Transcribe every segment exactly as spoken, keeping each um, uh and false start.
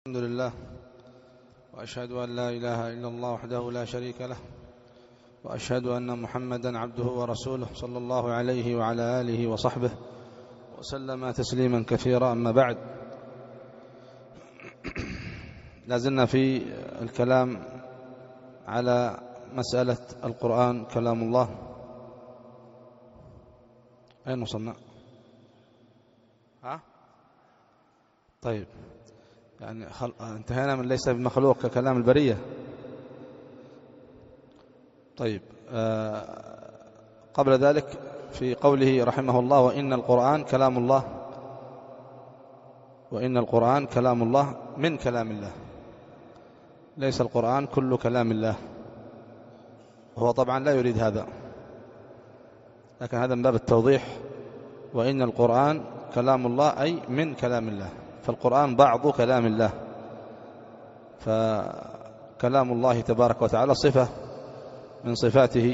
الحمد لله، وأشهد أن لا إله إلا الله وحده لا شريك له، وأشهد أن محمدا عبده ورسوله صلى الله عليه وعلى آله وصحبه وسلم تسليما كثيرا. أما بعد، لازلنا في الكلام على مسألة القرآن كلام الله. أين وصلنا؟ ها؟ طيب، يعني خل... انتهينا من ليس بمخلوق ككلام البرية. طيب، آه قبل ذلك في قوله رحمه الله: وإن القرآن كلام الله، وإن القرآن كلام الله من كلام الله، ليس القرآن كل كلام الله. هو طبعا لا يريد هذا، لكن هذا من باب التوضيح. وإن القرآن كلام الله أي من كلام الله، فالقرآن بعض كلام الله، فكلام الله تبارك وتعالى صفة من صفاته،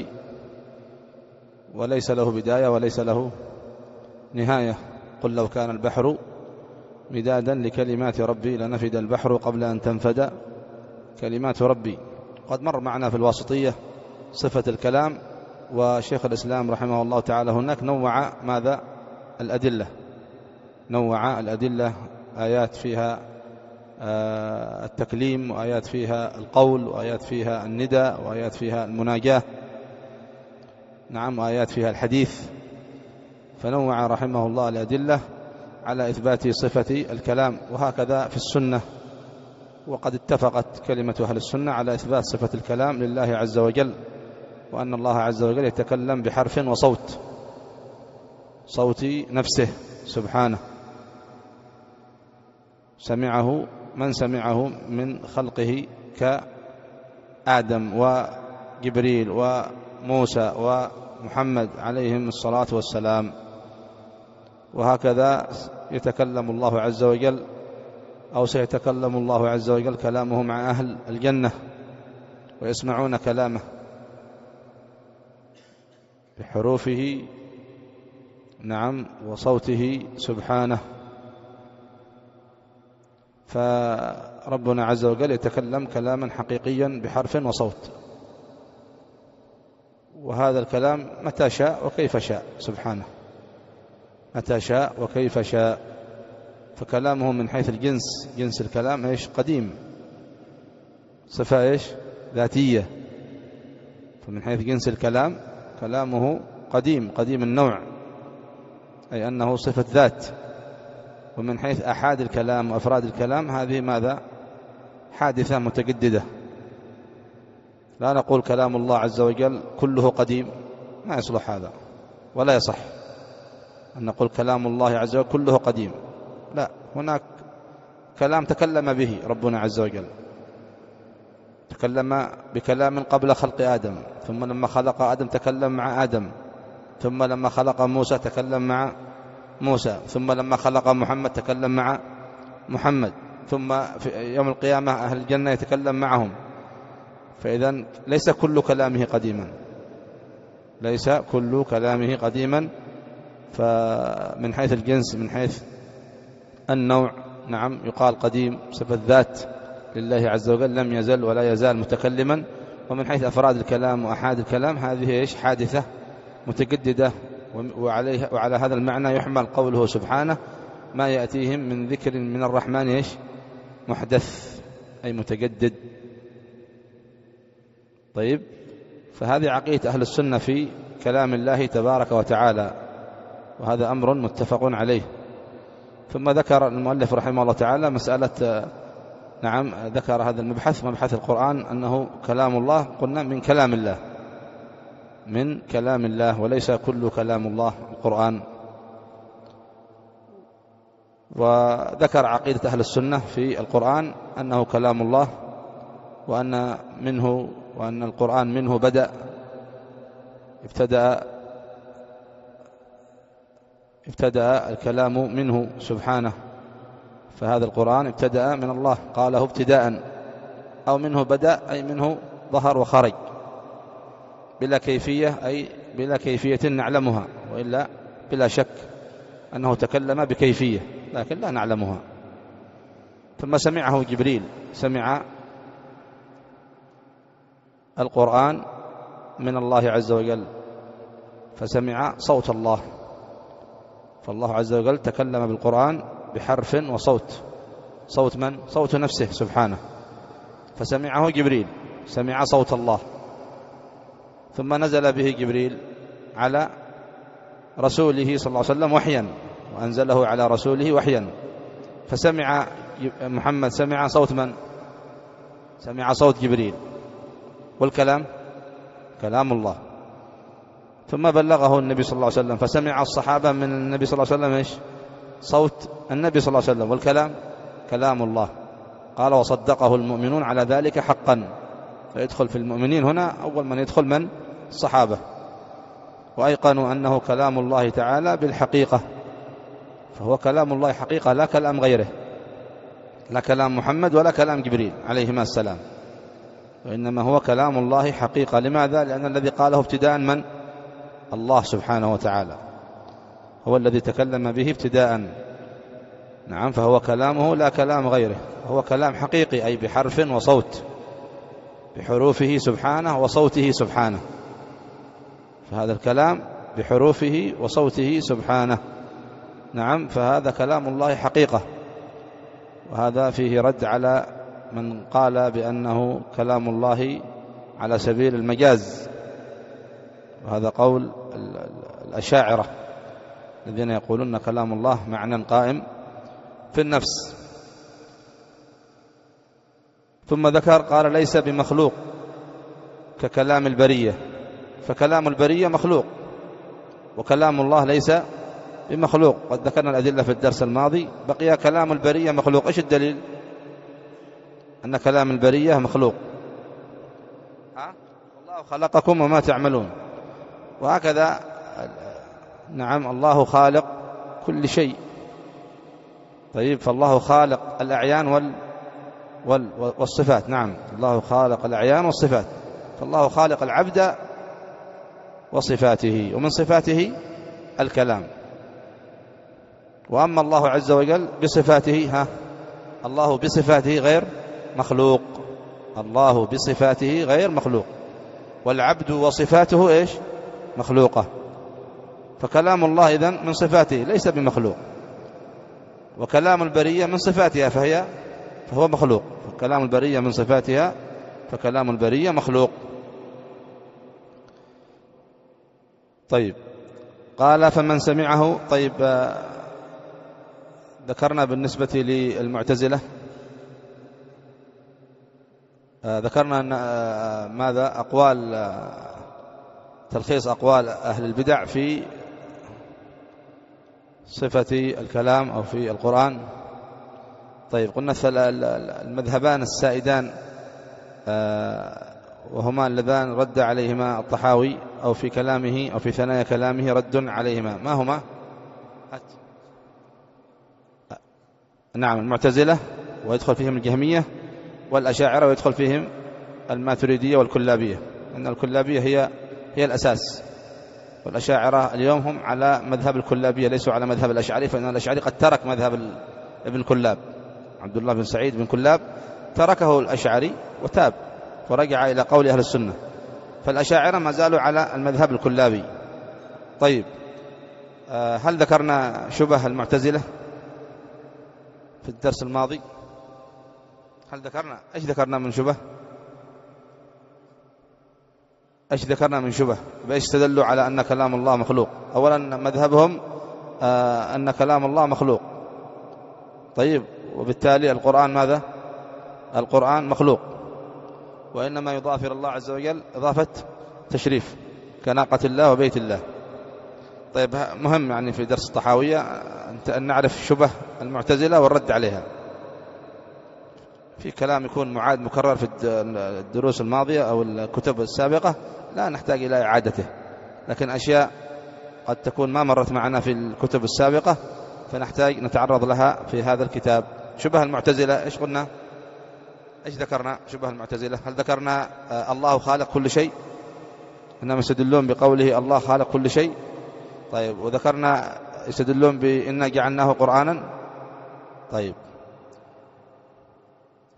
وليس له بداية وليس له نهاية. قل لو كان البحر مدادا لكلمات ربي لنفد البحر قبل أن تنفد كلمات ربي. قد مر معنا في الواسطية صفة الكلام، وشيخ الإسلام رحمه الله تعالى هناك نوع ماذا؟ الأدلة، نوع الأدلة، آيات فيها التكليم، وآيات فيها القول، وآيات فيها الندى، وآيات فيها المناجاة، نعم، وآيات فيها الحديث. فنوع رحمه الله الأدلة على إثبات صفة الكلام. وهكذا في السنة، وقد اتفقت كلمة أهل السنة على إثبات صفة الكلام لله عز وجل، وأن الله عز وجل يتكلم بحرف وصوت، صوت نفسه سبحانه، سمعه من سمعه من خلقه كآدم وجبريل وموسى ومحمد عليهم الصلاة والسلام. وهكذا يتكلم الله عز وجل، أو سيتكلم الله عز وجل كلامه مع أهل الجنة، ويسمعون كلامه بحروفه، نعم، وصوته سبحانه. فربنا عز وجل يتكلم كلاما حقيقيا بحرف وصوت، وهذا الكلام متى شاء وكيف شاء سبحانه، متى شاء وكيف شاء. فكلامه من حيث الجنس، جنس الكلام ايش؟ قديم، صفة ايش؟ ذاتية. فمن حيث جنس الكلام كلامه قديم، قديم النوع، أي أنه صفة ذات. ومن حيث أحاد الكلام وأفراد الكلام، هذه ماذا؟ حادثة متجددة. لا نقول كلام الله عز وجل كله قديم، ما يصلح هذا، ولا يصح أن نقول كلام الله عز وجل كله قديم. لا، هناك كلام تكلم به ربنا عز وجل، تكلم بكلام قبل خلق آدم، ثم لما خلق آدم تكلم مع آدم، ثم لما خلق موسى تكلم مع موسى، ثم لما خلق محمد تكلم مع محمد، ثم في يوم القيامة أهل الجنة يتكلم معهم. فإذن ليس كل كلامه قديما، ليس كل كلامه قديما. فمن حيث الجنس، من حيث النوع، نعم، يقال قديم، صفة ذات لله عز وجل، لم يزل ولا يزال متكلما. ومن حيث أفراد الكلام وأحاد الكلام، هذه إيش؟ حادثة متجددة. وعليها وعلى هذا المعنى يحمل قوله سبحانه: ما يأتيهم من ذكر من الرحمن إيش؟ محدث، أي متجدد. طيب، فهذه عقيدة أهل السنة في كلام الله تبارك وتعالى، وهذا أمر متفق عليه. ثم ذكر المؤلف رحمه الله تعالى مسألة، نعم، ذكر هذا المبحث، مبحث القرآن، أنه كلام الله، قلنا من كلام الله، من كلام الله، وليس كل كلام الله القرآن. وذكر عقيدة أهل السنة في القرآن أنه كلام الله، وأن منه وأن القرآن منه بدأ، ابتدأ ابتدأ الكلام منه سبحانه. فهذا القرآن ابتدأ من الله، قاله ابتداء، أو منه بدأ أي منه ظهر وخرج، بلا كيفية، أي بلا كيفية نعلمها، وإلا بلا شك أنه تكلم بكيفية، لكن لا نعلمها. ثم سمعه جبريل، سمع القرآن من الله عز وجل، فسمع صوت الله، فالله عز وجل تكلم بالقرآن بحرف وصوت. صوت من؟ صوت نفسه سبحانه، فسمعه جبريل، سمع صوت الله. ثم نزل به جبريل على رسوله صلى الله عليه وسلم وحيا، وأنزله على رسوله وحيا، فسمع محمد سمع صوت من؟ سمع صوت جبريل، والكلام كلام الله. ثم بلغه النبي صلى الله عليه وسلم، فسمع الصحابة من النبي صلى الله عليه وسلم إيش؟ صوت النبي صلى الله عليه وسلم، والكلام كلام الله. قال وصدقه المؤمنون على ذلك حقا. فيدخل في المؤمنين هنا أول من يدخل من؟ الصحابة، وأيقنوا أنه كلام الله تعالى بالحقيقة، فهو كلام الله حقيقة، لا كلام غيره، لا كلام محمد ولا كلام جبريل عليهما السلام، وإنما هو كلام الله حقيقة. لماذا؟ لأن الذي قاله ابتداء من؟ الله سبحانه وتعالى، هو الذي تكلم به ابتداء. نعم، فهو كلامه لا كلام غيره، هو كلام حقيقي، أي بحرف وصوت، بحروفه سبحانه وصوته سبحانه، فهذا الكلام بحروفه وصوته سبحانه. نعم، فهذا كلام الله حقيقة، وهذا فيه رد على من قال بأنه كلام الله على سبيل المجاز، وهذا قول الأشاعرة الذين يقولون كلام الله معنى قائم في النفس. ثم ذكر قال ليس بمخلوق ككلام البرية، فكلام البرية مخلوق، وكلام الله ليس بمخلوق. قد ذكرنا الأدلة في الدرس الماضي، بقي كلام البرية مخلوق. إيش الدليل أن كلام البرية مخلوق؟ ها؟ الله خلقكم وما تعملون، وهكذا. نعم، الله خالق كل شيء. طيب، فالله خالق الأعيان وال وال والصفات. نعم، الله خالق الأعيان والصفات، فالله خالق العبد وصفاته، ومن صفاته الكلام. وأما الله عز وجل بصفاته، ها، الله بصفاته غير مخلوق، الله بصفاته غير مخلوق، والعبد وصفاته إيش؟ مخلوقة. فكلام الله إذن من صفاته ليس بمخلوق، وكلام البرية من صفاتها فهي فهو مخلوق. فكلام البرية من صفاتها فكلام البرية مخلوق. طيب، قال فمن سمعه. طيب، ذكرنا بالنسبة للمعتزلة، ذكرنا أن ماذا؟ أقوال، تلخيص أقوال أهل البدع في صفة الكلام أو في القرآن. طيب، قلنا المذهبان السائدان وهما اللذان رد عليهما الطحاوي، أو في كلامه أو في ثنايا كلامه رد عليهما، ما هما؟ نعم، المعتزلة، ويدخل فيهم الجهمية، والأشاعرة، ويدخل فيهم الماتريدية والكلابية، أن الكلابية هي هي الأساس، والأشاعرة اليوم هم على مذهب الكلابية، ليسوا على مذهب الأشعري، فإن الأشعري قد ترك مذهب ابن كلاب، عبد الله بن سعيد بن كلاب تركه الأشعري وتاب ورجع إلى قول أهل السنة، فالأشاعرة ما زالوا على المذهب الكلابي. طيب، هل ذكرنا شبه المعتزلة في الدرس الماضي؟ هل ذكرنا ايش ذكرنا من شبه؟ ايش ذكرنا من شبه؟ بايش استدلوا على ان كلام الله مخلوق؟ اولا مذهبهم آه ان كلام الله مخلوق. طيب، وبالتالي القرآن ماذا؟ القرآن مخلوق، وانما يضاف الى الله عز وجل اضافه تشريف كناقة الله وبيت الله. طيب، مهم يعني في درس الطحاوية أن نعرف شبه المعتزلة والرد عليها. في كلام يكون معاد مكرر في الدروس الماضية أو الكتب السابقة لا نحتاج إلى إعادته، لكن أشياء قد تكون ما مرت معنا في الكتب السابقة فنحتاج نتعرض لها في هذا الكتاب. شبه المعتزلة إيش قلنا؟ إيش ذكرنا؟ شبه المعتزلة هل ذكرنا آه الله خالق كل شيء؟ إنما يستدلون بقوله الله خالق كل شيء. طيب، وذكرنا يستدلون بإنا جعلناه قرآنا. طيب،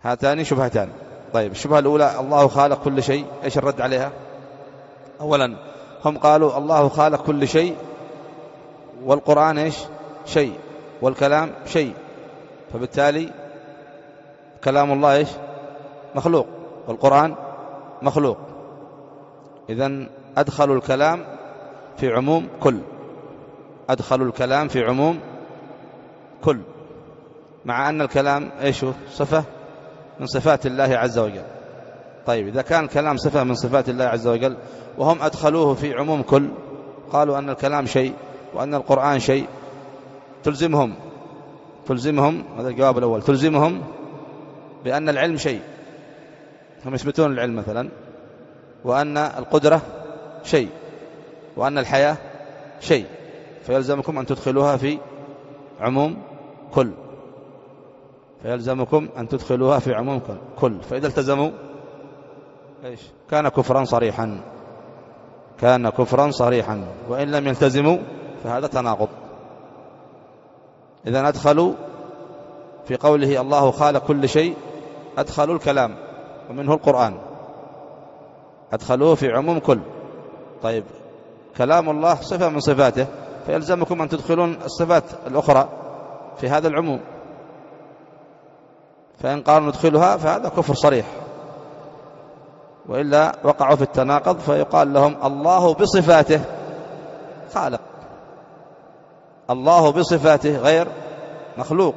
هاتان شبهتان. طيب الشبهة الأولى الله خالق كل شيء، إيش الرد عليها؟ أولا هم قالوا الله خالق كل شيء والقرآن إيش شيء والكلام شيء، فبالتالي كلام الله إيش مخلوق والقرآن مخلوق. إذن أدخلوا الكلام في عموم كل، أدخلوا الكلام في عموم كل، مع أن الكلام إيش صفة من صفات الله عز وجل. طيب إذا كان الكلام صفة من صفات الله عز وجل وهم أدخلوه في عموم كل، قالوا أن الكلام شيء وأن القرآن شيء، تلزمهم تلزمهم هذا الجواب الأول، تلزمهم بأن العلم شيء، هم يثبتون العلم مثلا، وأن القدرة شيء، وأن الحياة شيء، فيلزمكم أن تدخلوها في عموم كل، فيلزمكم أن تدخلوها في عموم كل. فإذا التزموا إيش كان كفرا صريحا، كان كفرا صريحا، وإن لم يلتزموا فهذا تناقض. إذا أدخلوا في قوله الله خالق كل شيء، أدخلوا الكلام ومنه القرآن، أدخلوه في عموم كل. طيب كلام الله صفة من صفاته، فيلزمكم أن تدخلون الصفات الأخرى في هذا العموم، فإن قالوا ندخلها فهذا كفر صريح، وإلا وقعوا في التناقض، فيقال لهم الله بصفاته خالق، الله بصفاته غير مخلوق.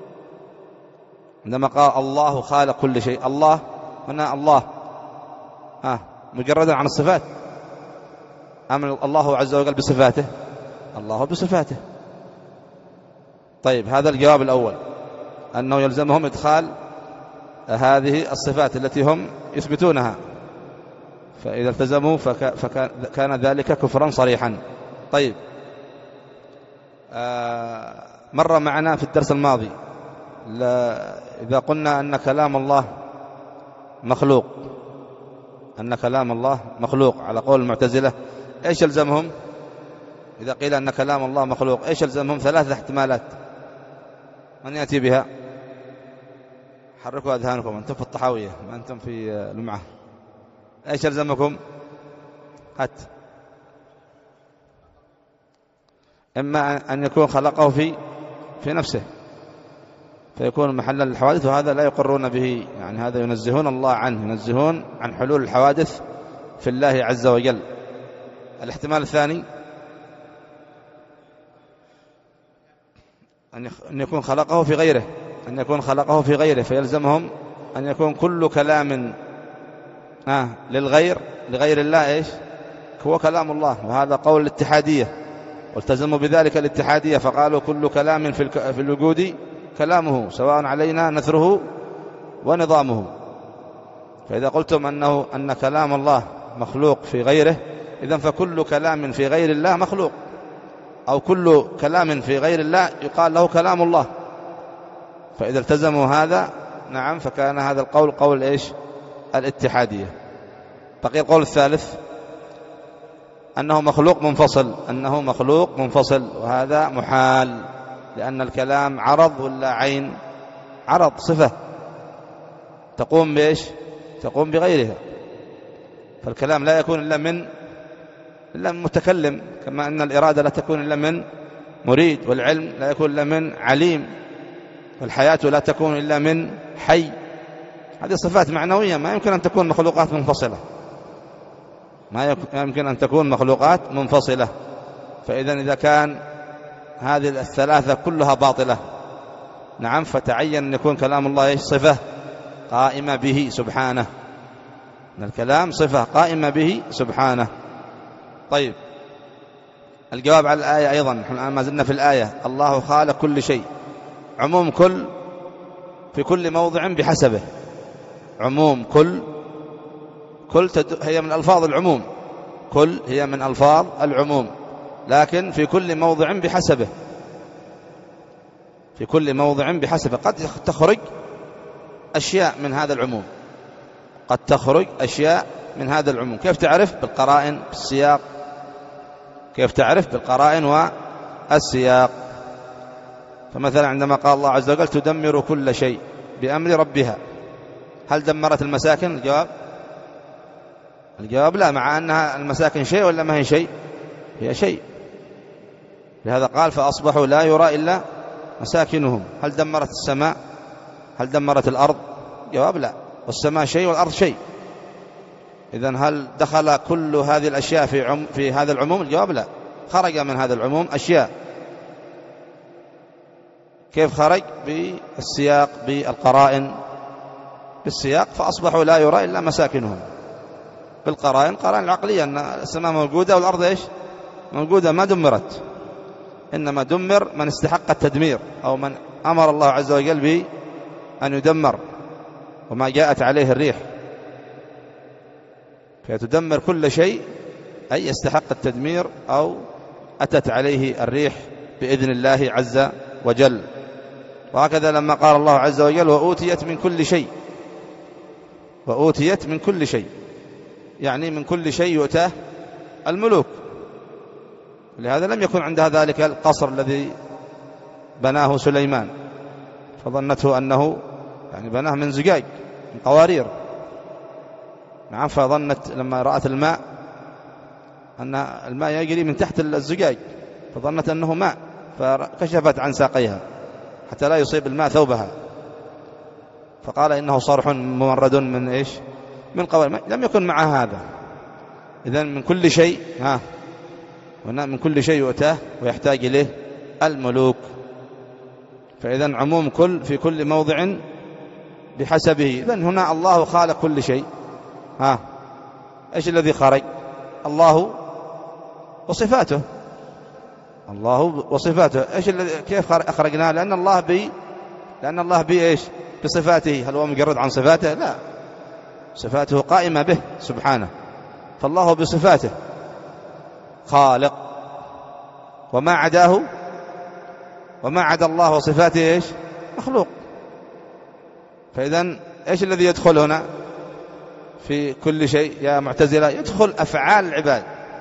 عندما قال الله خالق كل شيء، الله هنا الله آه مجردا عن الصفات، أم الله عز وجل بصفاته؟ الله بصفاته. طيب هذا الجواب الأول، أنه يلزمهم إدخال هذه الصفات التي هم يثبتونها، فإذا التزموا فكان ذلك كفرا صريحا. طيب آه مر معنا في الدرس الماضي إذا قلنا أن كلام الله مخلوق، أن كلام الله مخلوق على قول المعتزلة، إيش يلزمهم؟ إذا قيل أن كلام الله مخلوق إيش يلزمهم؟ ثلاثة احتمالات، من يأتي بها؟ حركوا أذهانكم، أنتم في الطحاوية ما أنتم في المعة. إيش يلزمكم؟ هات. إما أن يكون خلقه في في نفسه فيكون محلا للحوادث، وهذا لا يقرون به، يعني هذا ينزهون الله عنه، ينزهون عن حلول الحوادث في الله عز وجل. الاحتمال الثاني أن يكون خلقه في غيره، أن يكون خلقه في غيره فيلزمهم أن يكون كل كلام آه للغير لغير الله إيش هو كلام الله، وهذا قول الاتحادية، والتزموا بذلك الاتحادية، فقالوا كل كلام في الوجود كلامه سواء علينا نثره ونظامه. فإذا قلتم أنه أن كلام الله مخلوق في غيره، إذن فكل كلام في غير الله مخلوق، أو كل كلام في غير الله يقال له كلام الله. فإذا التزموا هذا نعم فكان هذا القول قول إيش الاتحادية. بقي القول الثالث أنه مخلوق منفصل، أنه مخلوق منفصل، وهذا محال، لأن الكلام عرض ولا عين؟ عرض، صفة تقوم بإيش؟ تقوم بغيرها، فالكلام لا يكون إلا من إلا من متكلم، كما أن الإرادة لا تكون إلا من مريد، والعلم لا يكون إلا من عليم، والحياة لا تكون إلا من حي. هذه صفات معنوية، ما يمكن أن تكون مخلوقات منفصلة، ما يمكن أن تكون مخلوقات منفصلة. فإذا إذا كان هذه الثلاثة كلها باطلة نعم فتعين أن يكون كلام الله صفة قائمة به سبحانه، أن الكلام صفة قائمة به سبحانه. طيب الجواب على الآية أيضا، نحن الآن ما زلنا في الآية، الله خالق كل شيء، عموم كل في كل موضع بحسبه، عموم كل، كل هي من ألفاظ العموم، كل هي من ألفاظ العموم، لكن في كل موضع بحسبه، في كل موضع بحسبه. قد تخرج أشياء من هذا العموم، قد تخرج أشياء من هذا العموم. كيف تعرف؟ بالقرائن، بالسياق. كيف تعرف؟ بالقرائن والسياق. فمثلا عندما قال الله عز وجل تدمر كل شيء بأمر ربها، هل دمرت المساكن؟ الجواب الجواب لا، مع أنها المساكن شيء ولا ما هي شيء؟ هي شيء. لهذا قال فأصبحوا لا يرى إلا مساكنهم. هل دمرت السماء؟ هل دمرت الأرض؟ جواب لا، والسماء شيء والأرض شيء. إذن هل دخل كل هذه الأشياء في, عم في هذا العموم؟ الجواب لا، خرج من هذا العموم أشياء. كيف خرج؟ بالسياق، بالقرائن، بالسياق. فأصبحوا لا يرى إلا مساكنهم. بالقرائن، قرائن العقلية أن السماء موجودة والأرض إيش؟ موجودة، ما دمرت. إنما دمر من استحق التدمير أو من أمر الله عز وجل به أن يدمر، وما جاءت عليه الريح، فتدمر كل شيء أي يستحق التدمير أو أتت عليه الريح بإذن الله عز وجل. وهكذا لما قال الله عز وجل وأوتيت من كل شيء، وأوتيت من كل شيء يعني من كل شيء يؤتاه الملوك. لهذا لم يكن عندها ذلك القصر الذي بناه سليمان، فظنته أنه يعني بناه من زجاج، من قوارير. نعم، فظنت لما رأت الماء أن الماء يجري من تحت الزجاج، فظنت أنه ماء، فكشفت عن ساقيها حتى لا يصيب الماء ثوبها، فقال إنه صرح ممرد من إيش؟ من قوارير. لم يكن مع هذا. إذن من كل شيء، ها من كل شيء يؤتاه ويحتاج إليه الملوك. فإذن عموم كل في كل موضع بحسبه. إذن هنا الله خالق كل شيء. ها إيش الذي خرج؟ الله وصفاته. الله وصفاته. إيش الذي كيف أخرجناه؟ لأن الله بي لأن الله بي إيش؟ بصفاته. هل هو مجرد عن صفاته؟ لا، صفاته قائمة به سبحانه. فالله بصفاته خالق، وما عداه وما عدا الله وصفاته إيش؟ مخلوق. فإذن إيش الذي يدخل هنا في كل شيء يا معتزلة؟ يدخل أفعال العباد.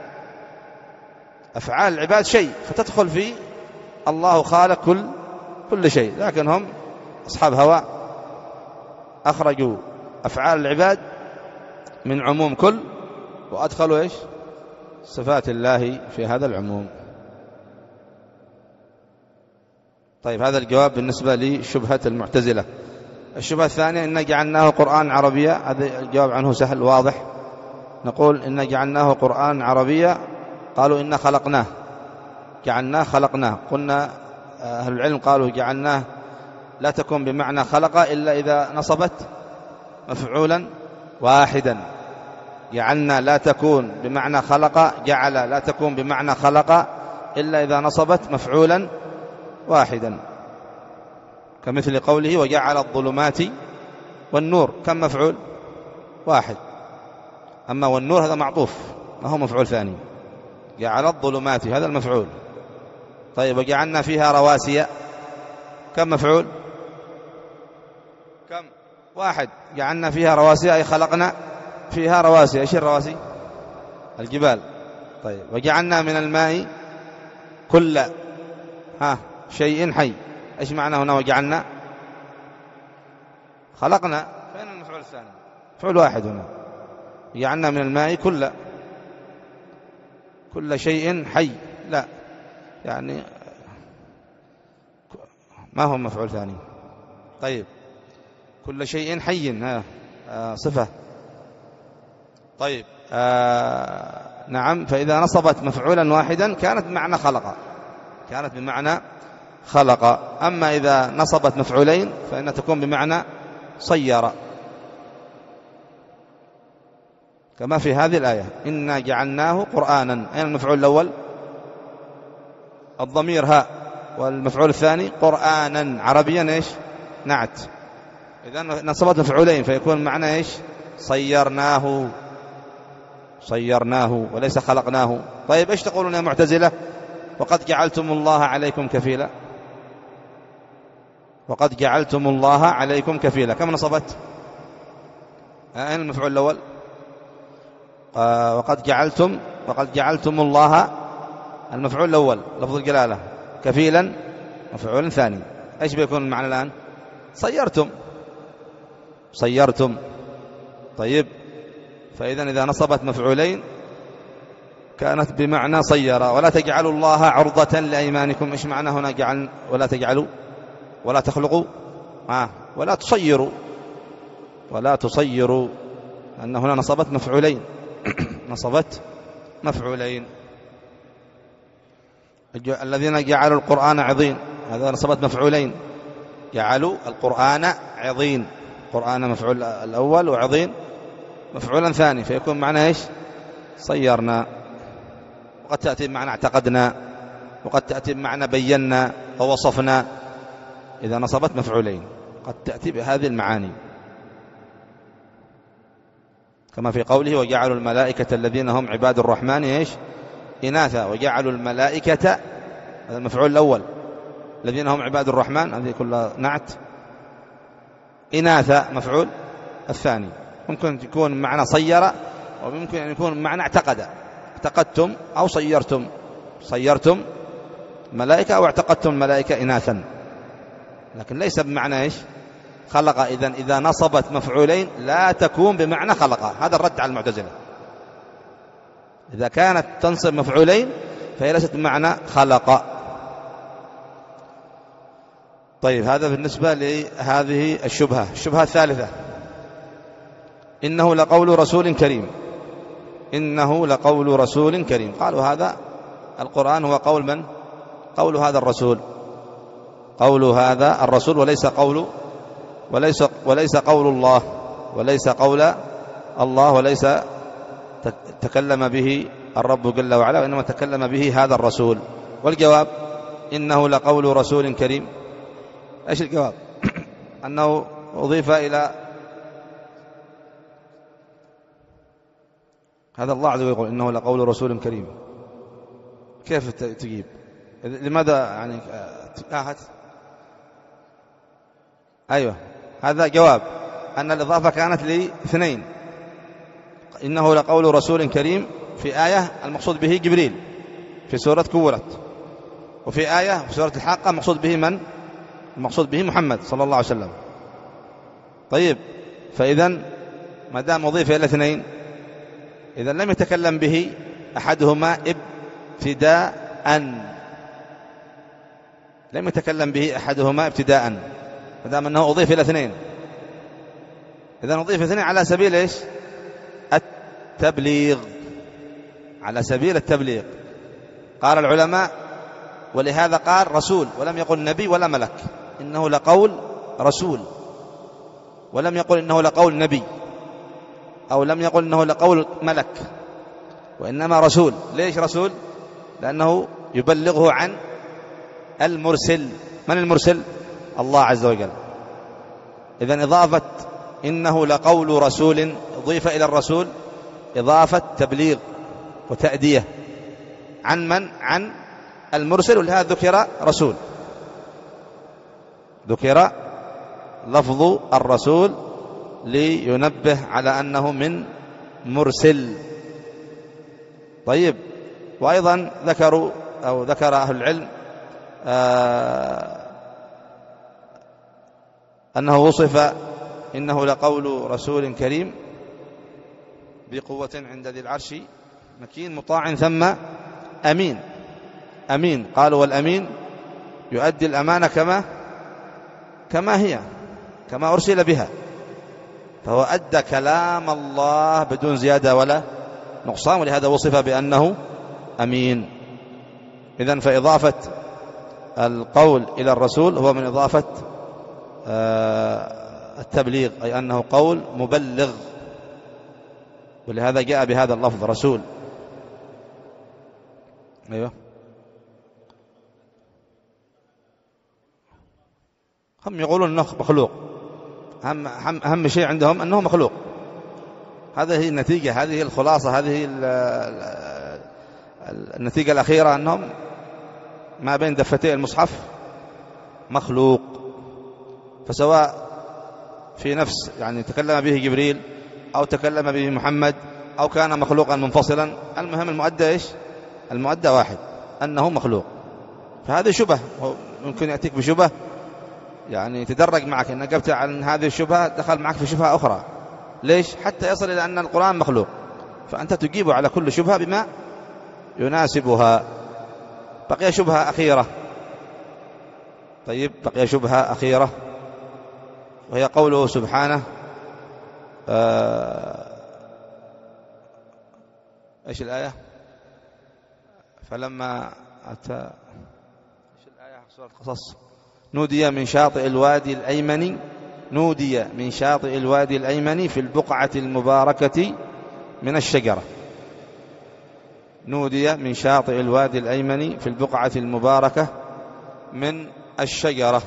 أفعال العباد شيء، فتدخل في الله خالق كل كل شيء. لكن هم أصحاب هوى أخرجوا أفعال العباد من عموم كل، وأدخلوا إيش؟ صفات الله في هذا العموم. طيب، هذا الجواب بالنسبة لشبهة المعتزلة. الشبهة الثانية إن جعلناه قرآن عربية. هذا الجواب عنه سهل واضح. نقول إن جعلناه قرآن عربية. قالوا إن خلقناه، جعلناه خلقناه. قلنا أهل العلم قالوا جعلناه لا تكون بمعنى خلق إلا إذا نصبت مفعولا واحدا. جعلنا لا تكون بمعنى خلق، جعل لا تكون بمعنى خلق إلا إذا نصبت مفعولا واحدا، كمثل قوله وجعل الظلمات والنور. كم مفعول؟ واحد. أما والنور هذا معطوف، ما هو مفعول ثاني. جعل الظلمات هذا المفعول. طيب، وجعلنا فيها رواسي. كم مفعول؟ كم؟ واحد. جعلنا فيها رواسي أي خلقنا فيها رواسي. إيش الرواسي؟ الجبال. طيب، وجعلنا من الماء كل ها شيء حي. إيش معنى هنا وجعلنا؟ خلقنا. فين المفعول الثاني؟ مفعول واحد هنا. جعلنا من الماء كل كل شيء حي. لا، يعني ما هو مفعول ثاني. طيب، كل شيء حي ها آه صفة. طيب، آه نعم. فإذا نصبت مفعولا واحدا كانت بمعنى خلق، كانت بمعنى خلق. أما إذا نصبت مفعولين فإنها تكون بمعنى صير، كما في هذه الآية إنا جعلناه قرآنا. أين المفعول الأول؟ الضمير ها، والمفعول الثاني قرآنا عربيا إيش؟ نعت. إذا نصبت مفعولين فيكون معنى إيش؟ صيرناه، صيرناه وليس خلقناه. طيب، إيش تقولون يا معتزلة؟ وقد جعلتم الله عليكم كفيلا. وقد جعلتم الله عليكم كفيلا، كم نصبت؟ أين المفعول الأول؟ آه وقد جعلتم وقد جعلتم الله، المفعول الأول لفظ الجلالة، كفيلا مفعول ثاني. إيش بيكون المعنى الآن؟ صيرتم، صيرتم. طيب، فإذا إذا نصبت مفعولين كانت بمعنى صير. ولا تجعلوا الله عرضة لأيمانكم. إيش معنى هنا جعل ولا تجعلوا؟ ولا تخلقوا آه. ولا تصيروا، ولا تصيروا، أن هنا نصبت مفعولين نصبت مفعولين. الذين جعلوا القرآن عظيم، هذا نصبت مفعولين. جعلوا القرآن عظيم، قرآن مفعول الأول، وعظيم مفعولا ثاني، فيكون معنى إيش؟ صيرنا. وقد تأتي بمعنى اعتقدنا، وقد تأتي بمعنى بينا ووصفنا. إذا نصبت مفعولين قد تأتي بهذه المعاني، كما في قوله وجعلوا الملائكة الذين هم عباد الرحمن إيش؟ إناثا. وجعلوا الملائكة، هذا المفعول الأول، الذين هم عباد الرحمن، هذه كلها نعت. إناثا مفعول الثاني. ممكن يكون معنى صير، وممكن أن يكون معنى اعتقد. اعتقدتم أو صيرتم، صيرتم ملائكة أو اعتقدتم الملائكة إناثا، لكن ليس بمعنى إيش؟ خلق. إذن إذا نصبت مفعولين لا تكون بمعنى خلق. هذا الرد على المعتزلة. إذا كانت تنصب مفعولين فهي ليست بمعنى خلق. طيب، هذا بالنسبة لهذه الشبهة. الشبهة الثالثة: إنه لقول رسول كريم. إنه لقول رسول كريم. قالوا هذا القرآن هو قول من؟ قول هذا الرسول، قول هذا الرسول، وليس قول وليس وليس قول الله، وليس قول الله، وليس تكلم به الرب جل وعلا، وإنما تكلم به هذا الرسول. والجواب: إنه لقول رسول كريم. إيش الجواب؟ أنه أضيف إلى هذا الله عز وجل، يقول إنه لقول رسول كريم. كيف تجيب؟ لماذا يعني آهت؟ أيوة، هذا جواب أن الإضافة كانت لاثنين. إنه لقول رسول كريم في آية المقصود به جبريل في سورة كورت، وفي آية في سورة الحاقة مقصود به من؟ المقصود به محمد صلى الله عليه وسلم. طيب، فإذن ما دام أضيف إلى اثنين، إذن لم يتكلم به أحدهما ابتداء، لم يتكلم به أحدهما ابتداء، ما دام أنه أضيف إلى اثنين. إذن أضيف اثنين على سبيل إيش؟ التبليغ، على سبيل التبليغ. قال العلماء: ولهذا قال رسول ولم يقل نبي ولا ملك. إنه لقول رسول، ولم يقل إنه لقول نبي، أو لم يقل إنه لقول ملك، وإنما رسول. ليش رسول؟ لأنه يبلغه عن المرسل. من المرسل؟ الله عز وجل. إذن إضافة إنه لقول رسول أضيف إلى الرسول إضافة تبليغ وتأدية عن من؟ عن المرسل. ولهذا ذكر رسول، ذكر لفظ الرسول لينبه على أنه من مرسل. طيب، وأيضا ذكروا أو ذكر أهل العلم آه أنه وصف إنه لقول رسول كريم بقوة عند ذي العرش مكين مطاع ثم أمين. أمين، قالوا والأمين يؤدي الأمانة كما كما هي، كما أرسل بها، فهو أدى كلام الله بدون زيادة ولا نقصان، ولهذا وصف بأنه أمين. إذن فإضافة القول إلى الرسول هو من إضافة التبليغ، أي أنه قول مبلغ، ولهذا جاء بهذا اللفظ رسول. أيوه، هم يقولون أنه مخلوق. أهم, أهم شيء عندهم أنه مخلوق. هذه هي النتيجة، هذه الخلاصة، هذه النتيجة الأخيرة، أنهم ما بين دفتي المصحف مخلوق. فسواء في نفس يعني تكلم به جبريل أو تكلم به محمد أو كان مخلوقا منفصلا، المهم المؤدى إيش؟ المؤدى واحد، أنه مخلوق. فهذه شبه، ممكن يأتيك بشبه يعني تدرج معك إن أجبت عن هذه الشبهة دخل معك في شبهة أخرى. ليش؟ حتى يصل إلى أن القرآن مخلوق، فأنت تجيب على كل شبهة بما يناسبها. بقي شبهة أخيرة. طيب بقي شبهة أخيرة وهي قوله سبحانه آه إيش الآية؟ فلما أتى إيش الآية؟ سورة القصص. نودي من شاطئ الوادي الأيمن نودي من شاطئ الوادي الأيمن في البقعة المباركة من الشجرة. نودي من شاطئ الوادي الأيمن في البقعة المباركة من الشجرة.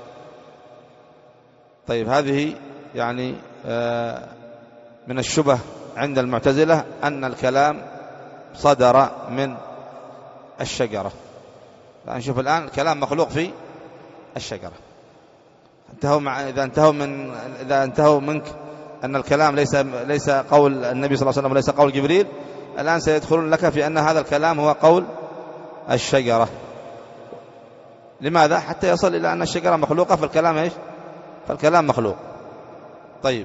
طيب هذه يعني من الشبه عند المعتزلة أن الكلام صدر من الشجرة. نشوف الآن الكلام مخلوق في الشجرة. انتهوا مع إذا انتهوا من إذا انتهوا منك أن الكلام ليس ليس قول النبي صلى الله عليه وسلم وليس قول جبريل، الآن سيدخلون لك في أن هذا الكلام هو قول الشجرة. لماذا؟ حتى يصل إلى أن الشجرة مخلوقة فالكلام إيش؟ فالكلام مخلوق. طيب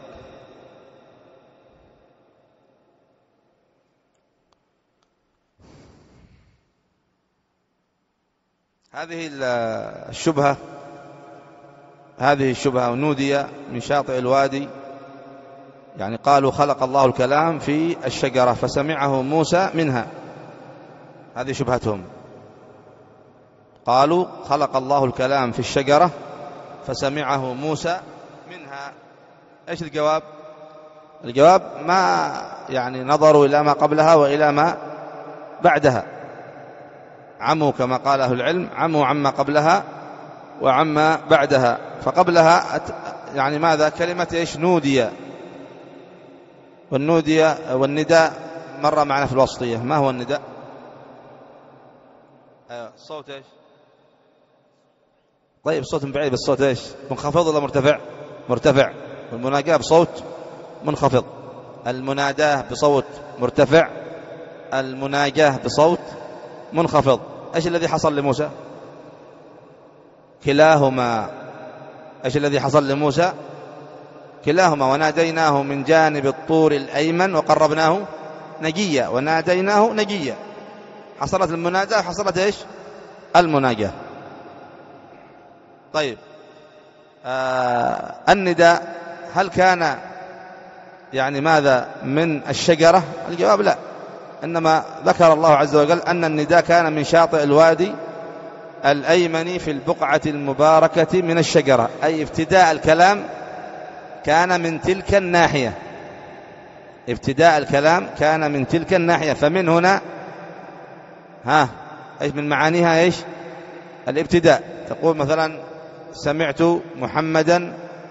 هذه الشبهة هذه الشبهة نودي من شاطئ الوادي، يعني قالوا خلق الله الكلام في الشجرة فسمعه موسى منها. هذه شبهتهم. قالوا خلق الله الكلام في الشجرة فسمعه موسى منها. إيش الجواب؟ الجواب ما يعني نظروا إلى ما قبلها وإلى ما بعدها، عموا كما قال أهل العلم، عموا عما قبلها وعما بعدها. فقبلها يعني ماذا؟ كلمة إيش؟ نودي. والنودي والنداء مر معنا في الوسطية. ما هو النداء؟ الصوت إيش؟ طيب الصوت من بعيد، بالصوت إيش؟ منخفض ولا مرتفع؟ مرتفع. والمناجاة بصوت منخفض. المناداة بصوت مرتفع، المناجاة بصوت منخفض. إيش الذي حصل لموسى؟ كلاهما. إيش الذي حصل لموسى؟ كلاهما. وناديناه من جانب الطور الأيمن وقربناه نجيا. وناديناه نجيا. حصلت المناداة، حصلت إيش؟ المناجاة. طيب آه النداء هل كان يعني ماذا من الشجرة؟ الجواب لا، إنما ذكر الله عز وجل أن النداء كان من شاطئ الوادي الأيمن في البقعة المباركة من الشجرة، أي ابتداء الكلام كان من تلك الناحية. ابتداء الكلام كان من تلك الناحية. فمن هنا ها إيش من معانيها؟ إيش الابتداء؟ تقول مثلا سمعت محمدا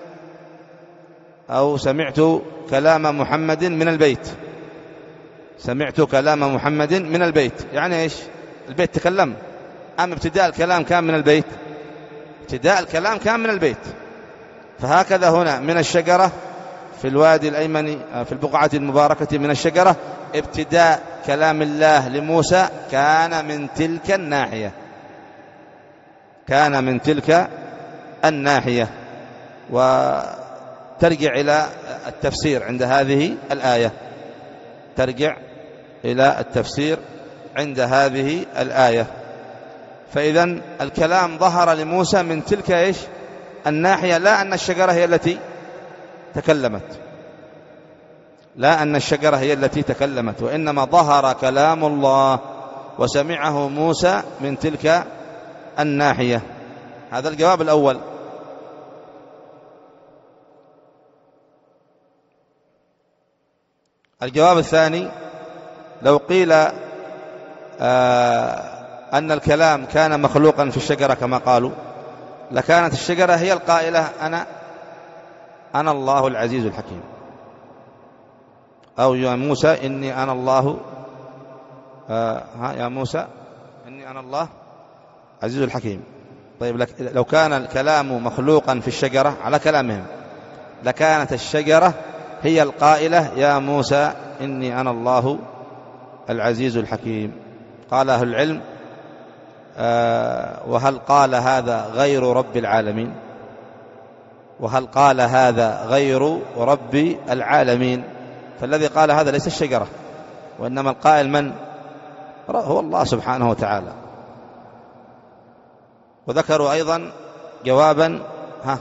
أو سمعت كلام محمد من البيت. سمعت كلام محمد من البيت، يعني إيش؟ البيت تكلم. أم ابتداء الكلام كان من البيت؟ ابتداء الكلام كان من البيت. فهكذا هنا من الشجرة في الوادي الأيمن في البقعة المباركة من الشجرة، ابتداء كلام الله لموسى كان من تلك الناحية. كان من تلك الناحية. وترجع إلى التفسير عند هذه الآية. ترجع إلى التفسير عند هذه الآية. فإذن الكلام ظهر لموسى من تلك إيش الناحية، لا أن الشجرة هي التي تكلمت، لا أن الشجرة هي التي تكلمت، وإنما ظهر كلام الله وسمعه موسى من تلك الناحية. هذا الجواب الأول. الجواب الثاني: لو قيل آه أن الكلام كان مخلوقا في الشجرة كما قالوا، لكانت الشجرة هي القائلة أنا أنا الله العزيز الحكيم، أو يا موسى إني أنا الله آه ها يا موسى إني أنا الله عزيز الحكيم. طيب لو كان الكلام مخلوقا في الشجرة على كلامهم لكانت الشجرة هي القائلة يا موسى إني أنا الله العزيز الحكيم. قال أهل العلم آه وهل قال هذا غير رب العالمين؟ وهل قال هذا غير رب العالمين؟ فالذي قال هذا ليس الشجرة، وإنما القائل من؟ هو الله سبحانه وتعالى. وذكروا أيضا جوابا، ها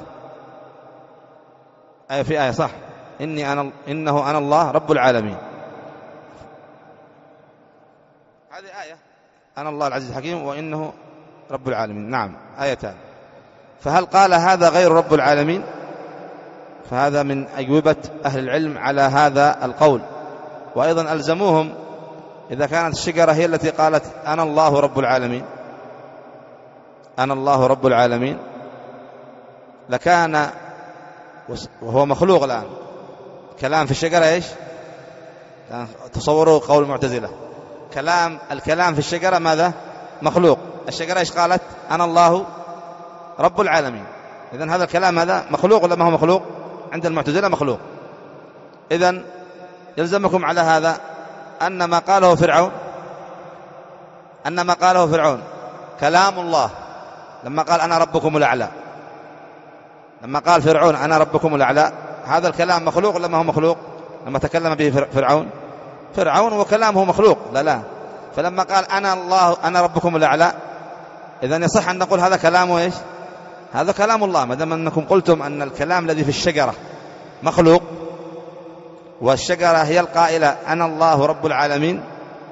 آية في آية صح، إني أنا إنه أنا الله رب العالمين، هذه آية، أنا الله العزيز الحكيم وإنه رب العالمين، نعم آيتان. فهل قال هذا غير رب العالمين؟ فهذا من أجوبة أهل العلم على هذا القول. وأيضا ألزموهم إذا كانت الشجرة هي التي قالت أنا الله رب العالمين، أنا الله رب العالمين، لكان وهو مخلوق الآن كلام في الشجرة إيش؟ تصوروا قول المعتزلة، كلام الكلام في الشجرة ماذا؟ مخلوق. الشجرة إيش قالت؟ أنا الله رب العالمين. إذن هذا الكلام هذا مخلوق ولا ما هو مخلوق؟ عند المعتزلة مخلوق. إذن يلزمكم على هذا أن ما قاله فرعون أن ما قاله فرعون كلام الله لما قال أنا ربكم الأعلى، لما قال فرعون أنا ربكم الأعلى، هذا الكلام مخلوق ولا ما هو مخلوق؟ لما تكلم به فرعون فرعون وكلامه مخلوق، لا لا فلما قال أنا الله أنا ربكم الأعلى، إذن يصح أن نقول هذا كلامه إيش؟ هذا كلام الله. ما دام أنكم قلتم أن الكلام الذي في الشجرة مخلوق والشجرة هي القائلة أنا الله رب العالمين،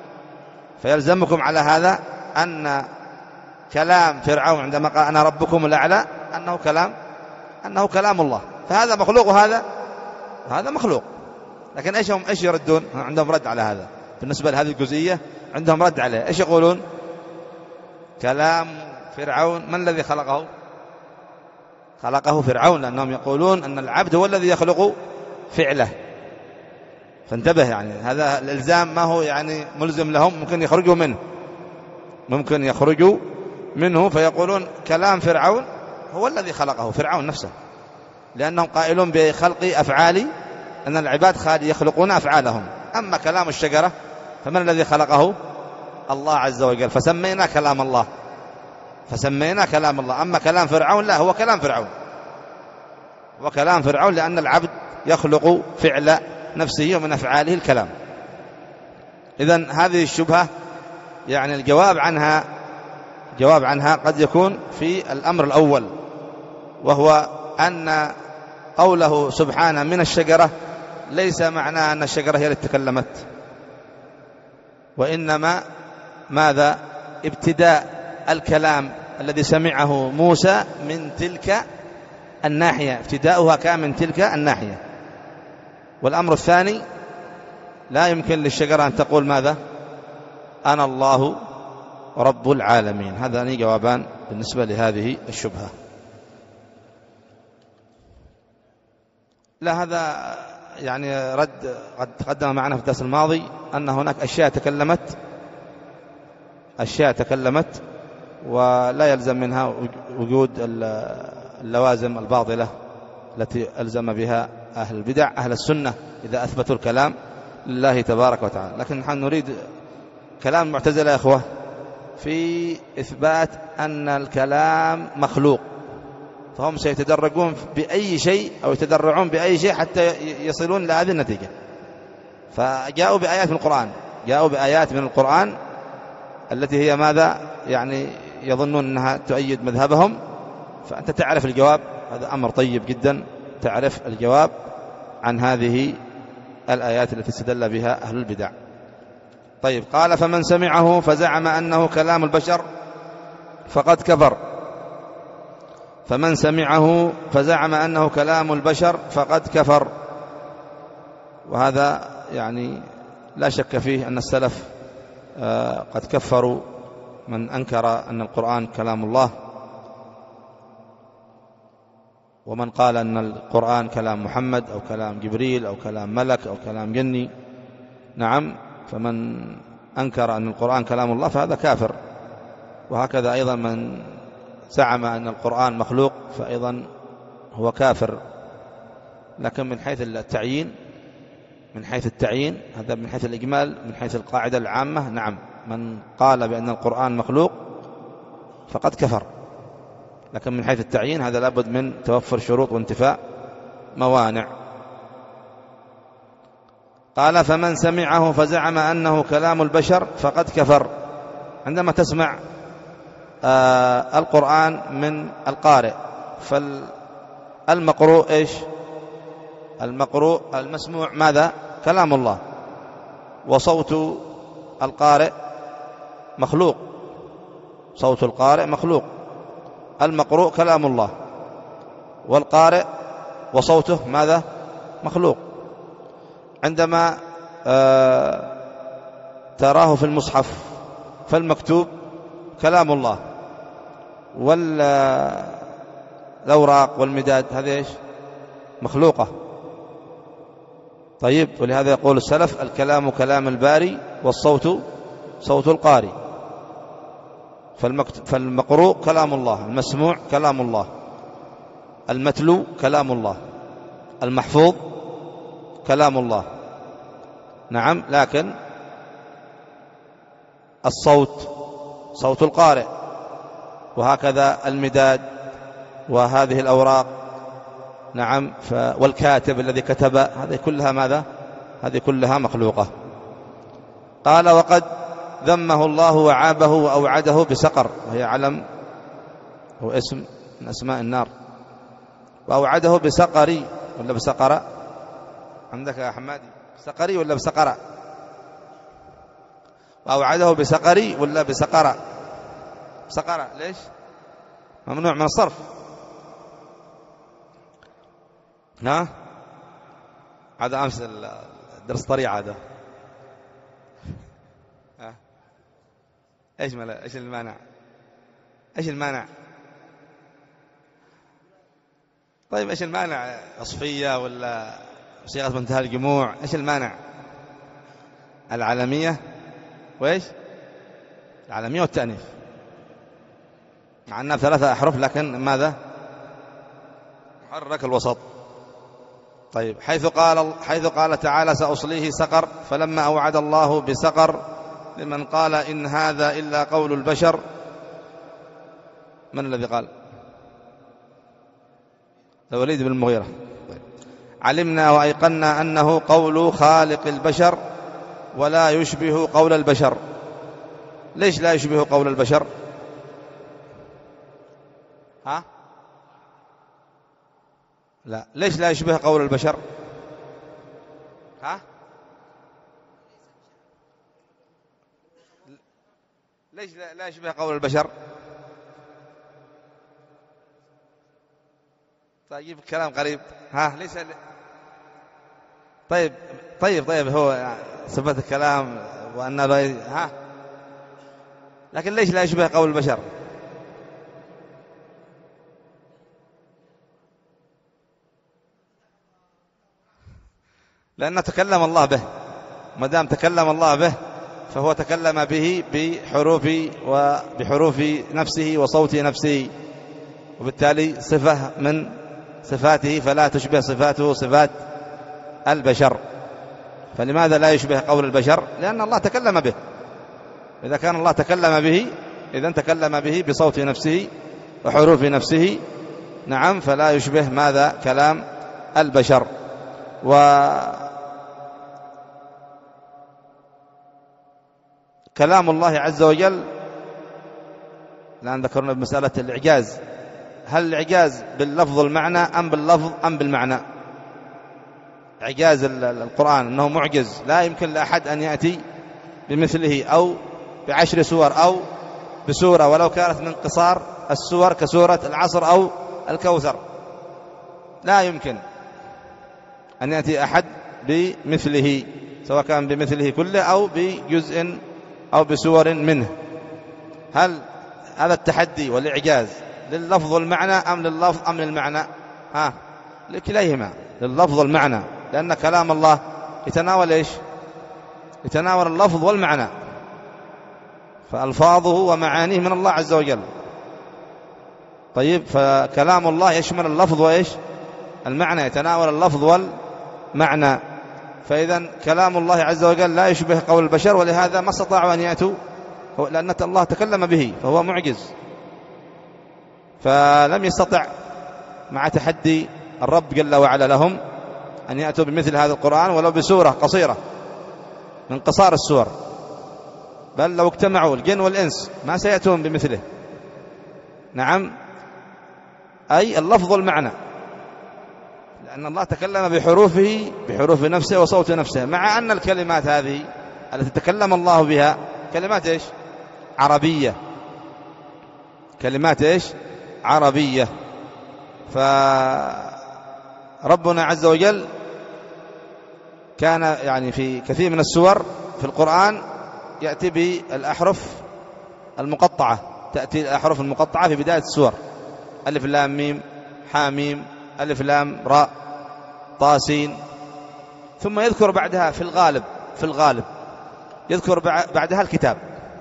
فيلزمكم على هذا أن كلام فرعون عندما قال أنا ربكم الأعلى أنه كلام أنه كلام الله. فهذا مخلوق وهذا هذا مخلوق. لكن إيش هم إيش يردون؟ عندهم رد على هذا بالنسبة لهذه الجزئية، عندهم رد عليه. إيش يقولون؟ كلام فرعون من الذي خلقه؟ خلقه فرعون، لأنهم يقولون أن العبد هو الذي يخلق فعله. فانتبه، يعني هذا الإلزام ما هو يعني ملزم لهم، ممكن يخرجوا منه ممكن يخرجوا منه فيقولون كلام فرعون هو الذي خلقه فرعون نفسه، لأنهم قائلون بخلق أفعال، أن العباد يخلقون أفعالهم. أما كلام الشجرة فمن الذي خلقه؟ الله عز وجل، فسمينا كلام الله فسمينا كلام الله. أما كلام فرعون لا، هو كلام فرعون هو كلام فرعون لأن العبد يخلق فعل نفسه ومن أفعاله الكلام. إذن هذه الشبهة يعني الجواب عنها جواب عنها قد يكون في الأمر الأول، وهو أن قوله سبحانه من الشجرة ليس معناه أن الشجرة هي التي تكلمت، وإنما ماذا؟ ابتداء الكلام الذي سمعه موسى من تلك الناحية، ابتداؤها كان من تلك الناحية. والأمر الثاني لا يمكن للشجرة أن تقول ماذا؟ أنا الله رب العالمين. هذان جوابان بالنسبة لهذه الشبهة. لا، هذا يعني رد قد تقدم معنا في الدرس الماضي أن هناك أشياء تكلمت أشياء تكلمت ولا يلزم منها وجود اللوازم الباطلة التي ألزم بها أهل البدع. أهل السنة إذا أثبتوا الكلام لله تبارك وتعالى. لكن نحن نريد كلام المعتزلة يا أخوة في إثبات أن الكلام مخلوق، فهم سيتدرجون بأي شيء أو يتدرعون بأي شيء حتى يصلون إلى هذه النتيجة. فجاءوا بآيات من القرآن جاءوا بآيات من القرآن التي هي ماذا؟ يعني يظنون أنها تؤيد مذهبهم. فأنت تعرف الجواب، هذا أمر طيب جدا، تعرف الجواب عن هذه الآيات التي استدل بها أهل البدع. طيب، قال فمن سمعه فزعم أنه كلام البشر فقد كفر. فمن سمعه فزعم أنه كلام البشر فقد كفر. وهذا يعني لا شك فيه أن السلف قد كفروا من أنكر أن القرآن كلام الله، ومن قال أن القرآن كلام محمد أو كلام جبريل أو كلام ملك أو كلام جني. نعم، فمن أنكر أن القرآن كلام الله فهذا كافر. وهكذا أيضا من زعم أن القرآن مخلوق فأيضا هو كافر. لكن من حيث التعيين من حيث التعيين هذا من حيث الإجمال، من حيث القاعدة العامة، نعم، من قال بأن القرآن مخلوق فقد كفر. لكن من حيث التعيين هذا لابد من توفر شروط وانتفاء موانع. قال فمن سمعه فزعم أنه كلام البشر فقد كفر. عندما تسمع آه القرآن من القارئ، فالمقروء إيش؟ المقروء المسموع ماذا؟ كلام الله، وصوت القارئ مخلوق، صوت القارئ مخلوق، المقروء كلام الله، والقارئ وصوته ماذا؟ مخلوق. عندما آه تراه في المصحف فالمكتوب كلام الله، والأوراق والمداد هذه إيش؟ مخلوقة. طيب، ولهذا يقول السلف الكلام كلام الباري والصوت صوت القارئ. فالمقروء كلام الله، المسموع كلام الله، المتلو كلام الله، المحفوظ كلام الله. نعم، لكن الصوت صوت القارئ، وهكذا المداد وهذه الأوراق. نعم، والكاتب الذي كتب، هذه كلها ماذا؟ هذه كلها مخلوقة. قال وقد ذمه الله وعابه وأوعده بسقر، وهي علم هو اسم من أسماء النار. وأوعده بسقري ولا بسقرة؟ عندك يا حمادي سقري ولا بسقرة؟ وأوعده بسقري ولا بسقرة؟ سقرة. ليش؟ ممنوع من الصرف. ها، هذا أمس درس طريعة هذا. ها، إيش ملا إيش المانع؟ إيش المانع؟ طيب إيش المانع؟ أصفية ولا صيغة منتهى الجموع؟ إيش المانع؟ العالمية وإيش؟ العالمية والتأنيث، مع أنها ثلاثة أحرف لكن ماذا؟ محرك الوسط. طيب، حيث قال حيث قال تعالى سأصليه سقر، فلما أوعد الله بسقر لمن قال إن هذا إلا قول البشر، من الذي قال؟ الوليد بن المغيرة. علمنا وأيقنا أنه قول خالق البشر ولا يشبه قول البشر. ليش لا يشبه قول البشر؟ ها؟ لا، ليش لا يشبه قول البشر؟ ها؟ ليش لا يشبه قول البشر؟ طيب، كلام قريب. ها، ليس ل... طيب طيب طيب هو صفة الكلام وأن لا ي... ها، لكن ليش لا يشبه قول البشر؟ لأن تكلم الله به، ما دام تكلم الله به فهو تكلم به بحروف وبحروف نفسه وصوت نفسه، وبالتالي صفة من صفاته فلا تشبه صفاته صفات البشر. فلماذا لا يشبه قول البشر؟ لأن الله تكلم به. إذا كان الله تكلم به، إذن تكلم به بصوت نفسه وحروف نفسه. نعم، فلا يشبه ماذا؟ كلام البشر. وكلام الله عز وجل، الآن ذكرنا بمسألة الإعجاز، هل الإعجاز باللفظ والمعنى أم باللفظ أم بالمعنى؟ إعجاز القرآن أنه معجز، لا يمكن لأحد أن يأتي بمثله أو بعشر سور أو بسورة ولو كانت من قصار السور كسورة العصر أو الكوثر، لا يمكن أن يأتي أحد بمثله، سواء كان بمثله كله أو بجزء أو بسور منه. هل هذا التحدي والإعجاز لللفظ والمعنى أم لللفظ أم للمعنى؟ ها، لكليهما، لللفظ والمعنى، لأن كلام الله يتناول إيش؟ يتناول اللفظ والمعنى، فألفاظه ومعانيه من الله عز وجل. طيب، فكلام الله يشمل اللفظ وإيش؟ المعنى، يتناول اللفظ والمعنى. فإذا كلام الله عز وجل لا يشبه قول البشر، ولهذا ما استطاعوا أن يأتوا، لأن الله تكلم به فهو معجز، فلم يستطع مع تحدي الرب جل وعلا لهم أن يأتوا بمثل هذا القرآن ولو بسورة قصيرة من قصار السور، بل لو اجتمعوا الجن والإنس ما سيأتون بمثله. نعم، أي اللفظ والمعنى، لأن الله تكلم بحروفه بحروف نفسه وصوت نفسه، مع أن الكلمات هذه التي تكلم الله بها كلمات إيش؟ عربية، كلمات إيش؟ عربية. فربنا عز وجل كان يعني في كثير من السور في القرآن يأتي بالأحرف المقطعة، تأتي الأحرف المقطعة في بداية السور، ألف لام ميم حاميم ألف لام راء طاسين، ثم يذكر بعدها في الغالب في الغالب يذكر بعدها الكتاب،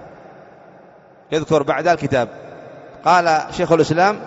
يذكر بعدها الكتاب. قال شيخ الإسلام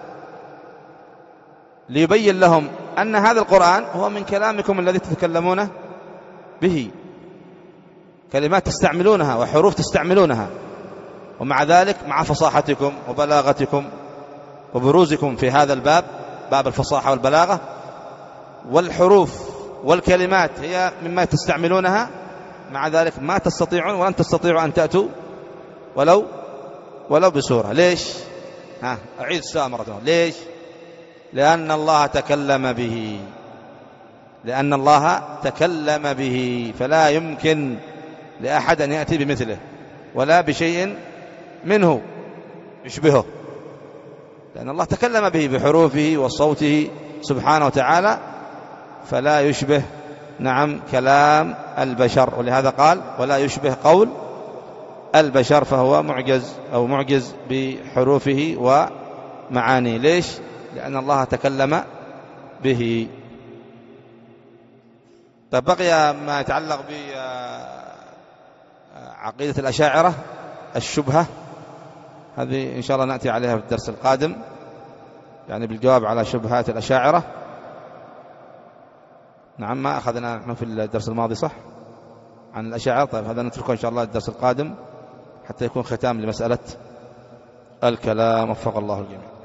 ليبين لهم أن هذا القرآن هو من كلامكم الذي تتكلمون به، كلمات تستعملونها وحروف تستعملونها، ومع ذلك مع فصاحتكم وبلاغتكم وبروزكم في هذا الباب، باب الفصاحة والبلاغة، والحروف والكلمات هي مما تستعملونها، مع ذلك ما تستطيعون ولن تستطيعوا أن تأتوا ولو ولو بسورة. ليش؟ ها أعيد السؤال مرة ثانية. ليش؟ لأن الله تكلم به، لأن الله تكلم به، فلا يمكن لأحد أن يأتي بمثله ولا بشيء منه يشبهه، لأن الله تكلم به بحروفه وصوته سبحانه وتعالى، فلا يشبه نعم كلام البشر، ولهذا قال ولا يشبه قول البشر، فهو معجز أو معجز بحروفه ومعانيه. ليش؟ لأن الله تكلم به. طيب بقي ما يتعلق بعقيدة الأشاعرة الشبهة، هذه إن شاء الله نأتي عليها في الدرس القادم، يعني بالجواب على شبهات الأشاعرة. نعم، ما أخذنا نحن في الدرس الماضي صح عن الأشاعرة. طيب هذا نتركه إن شاء الله الدرس القادم حتى يكون ختام لمسألة الكلام، وفق الله الجميع.